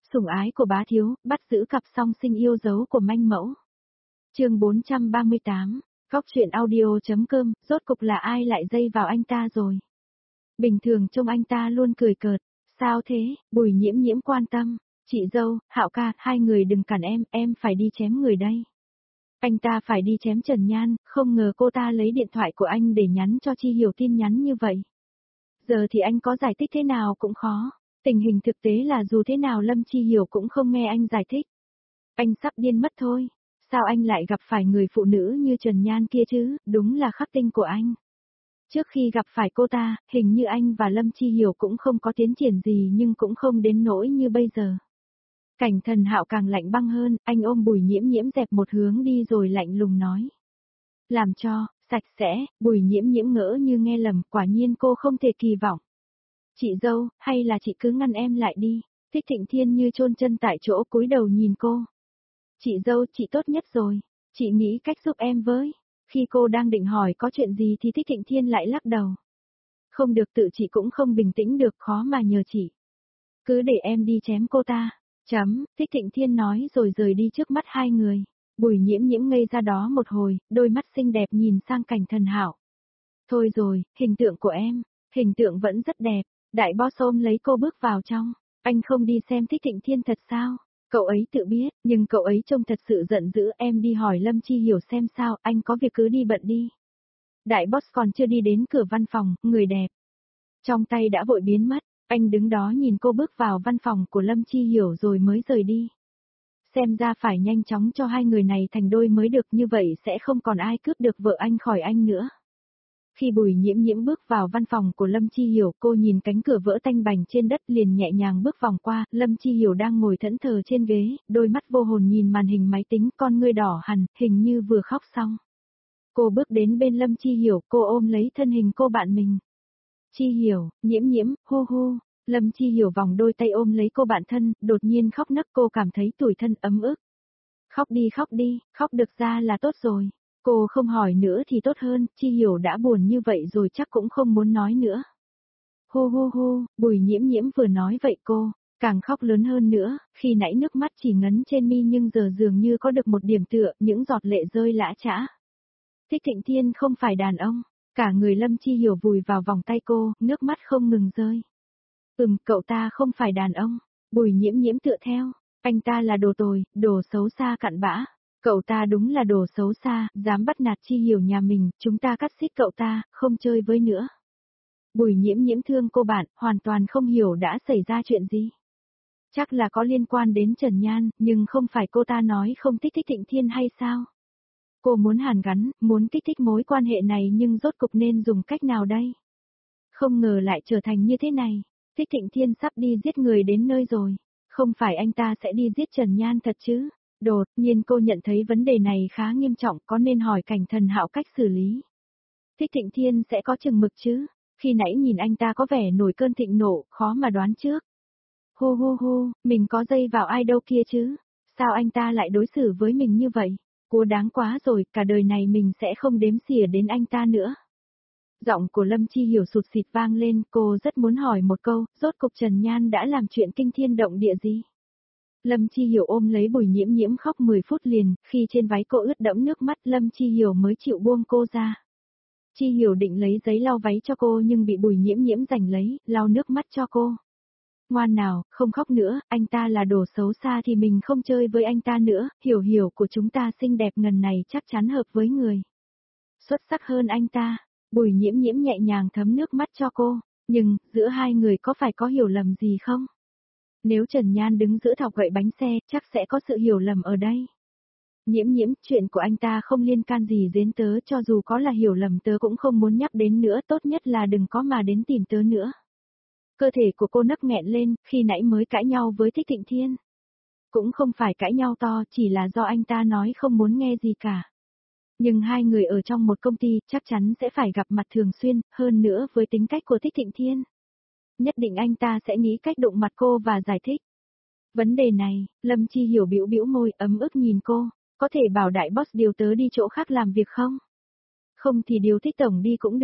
Sủng ái của bá thiếu, bắt giữ cặp song sinh yêu dấu của manh mẫu. Chương 438, Góc truyện audio.com, rốt cục là ai lại dây vào anh ta rồi? Bình thường trông anh ta luôn cười cợt, sao thế? Bùi Nhiễm Nhiễm quan tâm, chị dâu, Hạo ca, hai người đừng cản em phải đi chém người đây. Anh ta phải đi chém Trần Nhan, không ngờ cô ta lấy điện thoại của anh để nhắn cho Chi Hiểu tin nhắn như vậy. Giờ thì anh có giải thích thế nào cũng khó. Tình hình thực tế là dù thế nào Lâm Chi Hiểu cũng không nghe anh giải thích. Anh sắp điên mất thôi. Sao anh lại gặp phải người phụ nữ như Trần Nhan kia chứ, đúng là khắc tinh của anh. Trước khi gặp phải cô ta, hình như anh và Lâm Chi Hiểu cũng không có tiến triển gì nhưng cũng không đến nỗi như bây giờ. Cảnh Thần Hạo càng lạnh băng hơn, anh ôm Bùi Nhiễm Nhiễm dẹp một hướng đi rồi lạnh lùng nói. Làm cho, sạch sẽ, Bùi Nhiễm Nhiễm ngỡ như nghe lầm, quả nhiên cô không thể kỳ vọng. Chị dâu, hay là chị cứ ngăn em lại đi. Thích Thịnh Thiên như chôn chân tại chỗ cúi đầu nhìn cô. Chị dâu, chị tốt nhất rồi. Chị nghĩ cách giúp em với. Khi cô đang định hỏi có chuyện gì thì Thích Thịnh Thiên lại lắc đầu. Không được, tự chị cũng không bình tĩnh được, khó mà nhờ chị. Cứ để em đi chém cô ta. Thích Thịnh Thiên nói rồi rời đi trước mắt hai người. Bùi Nhiễm Nhiễm ngây ra đó một hồi, đôi mắt xinh đẹp nhìn sang Cảnh Thần Hạo. Thôi rồi, hình tượng của em, hình tượng vẫn rất đẹp. Đại boss ôm lấy cô bước vào trong. Anh không đi xem Thích Thịnh Thiên thật sao? Cậu ấy tự biết, nhưng cậu ấy trông thật sự giận dữ. Em đi hỏi Lâm Chi Hiểu xem sao, anh có việc cứ đi bận đi. Đại boss còn chưa đi đến cửa văn phòng, người đẹp. Trong tay đã vội biến mất, anh đứng đó nhìn cô bước vào văn phòng của Lâm Chi Hiểu rồi mới rời đi. Xem ra phải nhanh chóng cho hai người này thành đôi mới được, như vậy sẽ không còn ai cướp được vợ anh khỏi anh nữa. Khi Bùi Nhiễm Nhiễm bước vào văn phòng của Lâm Chi Hiểu, cô nhìn cánh cửa vỡ tanh bành trên đất liền nhẹ nhàng bước vòng qua. Lâm Chi Hiểu đang ngồi thẫn thờ trên ghế, đôi mắt vô hồn nhìn màn hình máy tính, con ngươi đỏ hằn, hình như vừa khóc xong. Cô bước đến bên Lâm Chi Hiểu, cô ôm lấy thân hình cô bạn mình. Chi Hiểu, Nhiễm Nhiễm, hu hu. Lâm Chi Hiểu vòng đôi tay ôm lấy cô bạn thân, đột nhiên khóc nấc, cô cảm thấy tủi thân ấm ức. Khóc đi, khóc được ra là tốt rồi. Cô không hỏi nữa thì tốt hơn, Chi Hiểu đã buồn như vậy rồi chắc cũng không muốn nói nữa. Hô hô hô, Bùi Nhiễm Nhiễm vừa nói vậy cô, càng khóc lớn hơn nữa, khi nãy nước mắt chỉ ngấn trên mi nhưng giờ dường như có được một điểm tựa, những giọt lệ rơi lã chã. Thích Thịnh Thiên không phải đàn ông, cả người Lâm Chi Hiểu vùi vào vòng tay cô, nước mắt không ngừng rơi. Cậu ta không phải đàn ông, Bùi Nhiễm Nhiễm tựa theo, anh ta là đồ tồi, đồ xấu xa cặn bã. Cậu ta đúng là đồ xấu xa, dám bắt nạt Chi Hiểu nhà mình, chúng ta cắt xít cậu ta, không chơi với nữa. Bùi Nhiễm Nhiễm thương cô bạn, hoàn toàn không hiểu đã xảy ra chuyện gì. Chắc là có liên quan đến Trần Nhan, nhưng không phải cô ta nói không thích Thích Thịnh Thiên hay sao? Cô muốn hàn gắn, muốn kích thích mối quan hệ này nhưng rốt cục nên dùng cách nào đây? Không ngờ lại trở thành như thế này. Thích Thịnh Thiên sắp đi giết người đến nơi rồi. Không phải anh ta sẽ đi giết Trần Nhan thật chứ? Đột nhiên cô nhận thấy vấn đề này khá nghiêm trọng, có nên hỏi Cảnh Thần Hạo cách xử lý. Thích Thịnh Thiên sẽ có chừng mực chứ? Khi nãy nhìn anh ta có vẻ nổi cơn thịnh nộ, khó mà đoán trước. Hô hô hô, mình có dây vào ai đâu kia chứ? Sao anh ta lại đối xử với mình như vậy? Cô đáng quá rồi, cả đời này mình sẽ không đếm xỉa đến anh ta nữa. Giọng của Lâm Chi Hiểu sụt sịt vang lên, cô rất muốn hỏi một câu, rốt cục Trần Nhan đã làm chuyện kinh thiên động địa gì? Lâm Chi Hiểu ôm lấy Bùi Nhiễm Nhiễm khóc 10 phút liền, khi trên váy cô ướt đẫm nước mắt Lâm Chi Hiểu mới chịu buông cô ra. Chi Hiểu định lấy giấy lau váy cho cô nhưng bị Bùi Nhiễm Nhiễm giành lấy, lau nước mắt cho cô. Ngoan nào, không khóc nữa, anh ta là đồ xấu xa thì mình không chơi với anh ta nữa, Hiểu Hiểu của chúng ta xinh đẹp ngần này chắc chắn hợp với người. Xuất sắc hơn anh ta, Bùi Nhiễm Nhiễm nhẹ nhàng thấm nước mắt cho cô, nhưng, giữa hai người có phải có hiểu lầm gì không? Nếu Trần Nhan đứng giữa thọc gậy bánh xe, chắc sẽ có sự hiểu lầm ở đây. Nhiễm Nhiễm, chuyện của anh ta không liên can gì đến tớ, cho dù có là hiểu lầm tớ cũng không muốn nhắc đến nữa, tốt nhất là đừng có mà đến tìm tớ nữa. Cơ thể của cô nấc nghẹn lên, khi nãy mới cãi nhau với Thích Thịnh Thiên. Cũng không phải cãi nhau to, chỉ là do anh ta nói không muốn nghe gì cả. Nhưng hai người ở trong một công ty, chắc chắn sẽ phải gặp mặt thường xuyên, hơn nữa với tính cách của Thích Thịnh Thiên. Nhất định anh ta sẽ nghĩ cách đụng mặt cô và giải thích. Vấn đề này, Lâm Chi Hiểu bĩu bĩu môi ấm ức nhìn cô, có thể bảo đại boss điều tớ đi chỗ khác làm việc không? Không thì điều Thích tổng đi cũng được,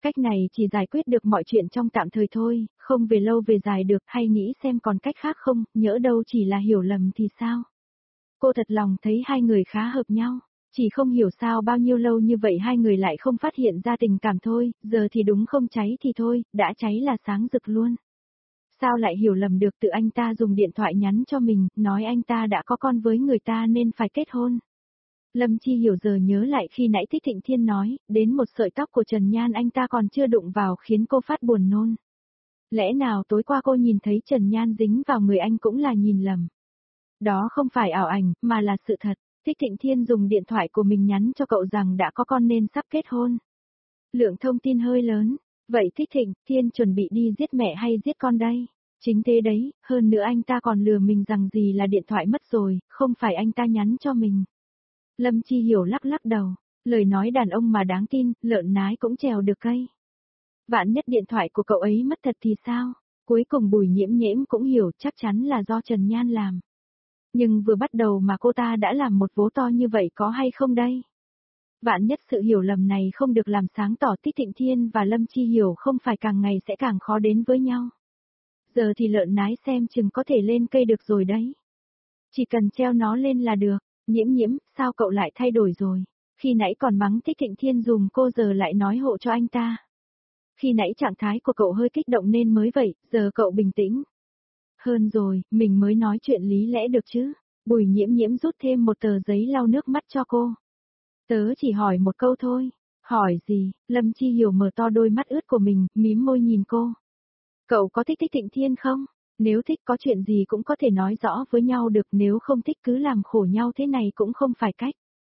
Cách này chỉ giải quyết được mọi chuyện trong tạm thời thôi, không về lâu về dài được, hay nghĩ xem còn cách khác không, nhỡ đâu chỉ là hiểu lầm thì sao? Cô thật lòng thấy hai người khá hợp nhau, chỉ không hiểu sao bao nhiêu lâu như vậy hai người lại không phát hiện ra tình cảm thôi, giờ thì đúng không cháy thì thôi, đã cháy là sáng rực luôn. Sao lại hiểu lầm được, tự anh ta dùng điện thoại nhắn cho mình, nói anh ta đã có con với người ta nên phải kết hôn. Lâm Chi Hiểu giờ nhớ lại khi nãy Thích Thịnh Thiên nói, đến một sợi tóc của Trần Nhan anh ta còn chưa đụng vào khiến cô phát buồn nôn. Lẽ nào tối qua cô nhìn thấy Trần Nhan dính vào người anh cũng là nhìn lầm. Đó không phải ảo ảnh, mà là sự thật. Thích Thịnh Thiên dùng điện thoại của mình nhắn cho cậu rằng đã có con nên sắp kết hôn. Lượng thông tin hơi lớn. Vậy Thích Thịnh Thiên chuẩn bị đi giết mẹ hay giết con đây? Chính thế đấy, hơn nữa anh ta còn lừa mình rằng gì là điện thoại mất rồi, không phải anh ta nhắn cho mình. Lâm Chi Hiểu lắc lắc đầu, lời nói đàn ông mà đáng tin, lợn nái cũng trèo được cây. Vạn nhất điện thoại của cậu ấy mất thật thì sao? Cuối cùng Bùi Nhiễm Nhiễm cũng hiểu chắc chắn là do Trần Nhan làm. Nhưng vừa bắt đầu mà cô ta đã làm một vố to như vậy có hay không đây? Vạn nhất sự hiểu lầm này không được làm sáng tỏ, Thích Thịnh Thiên và Lâm Chi Hiểu không phải càng ngày sẽ càng khó đến với nhau. Giờ thì lợn nái xem chừng có thể lên cây được rồi đấy. Chỉ cần treo nó lên là được. Nhiễm Nhiễm, sao cậu lại thay đổi rồi? Khi nãy còn mắng Thích Thịnh Thiên dùm cô giờ lại nói hộ cho anh ta. Khi nãy trạng thái của cậu hơi kích động nên mới vậy, giờ cậu bình tĩnh. Hơn rồi, mình mới nói chuyện lý lẽ được chứ. Bùi Nhiễm Nhiễm rút thêm một tờ giấy lau nước mắt cho cô. Tớ chỉ hỏi một câu thôi. Hỏi gì? Lâm Chi Hiểu mở to đôi mắt ướt của mình, mím môi nhìn cô. Cậu có thích Thích Thịnh Thiên không? Nếu thích có chuyện gì cũng có thể nói rõ với nhau được, nếu không thích cứ làm khổ nhau thế này cũng không phải cách.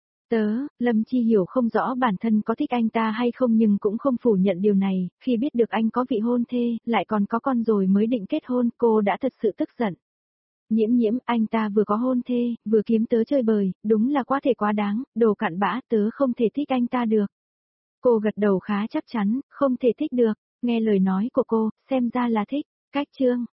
Lâm Chi Hiểu không rõ bản thân có thích anh ta hay không nhưng cũng không phủ nhận điều này, khi biết được anh có vị hôn thê, lại còn có con rồi mới định kết hôn, cô đã thật sự tức giận. Nhiễm Nhiễm, anh ta vừa có hôn thê, vừa kiếm tớ chơi bời, đúng là quá thể quá đáng, đồ cặn bã, tớ không thể thích anh ta được. Cô gật đầu khá chắc chắn, không thể thích được, nghe lời nói của cô, xem ra là thích, cách chương.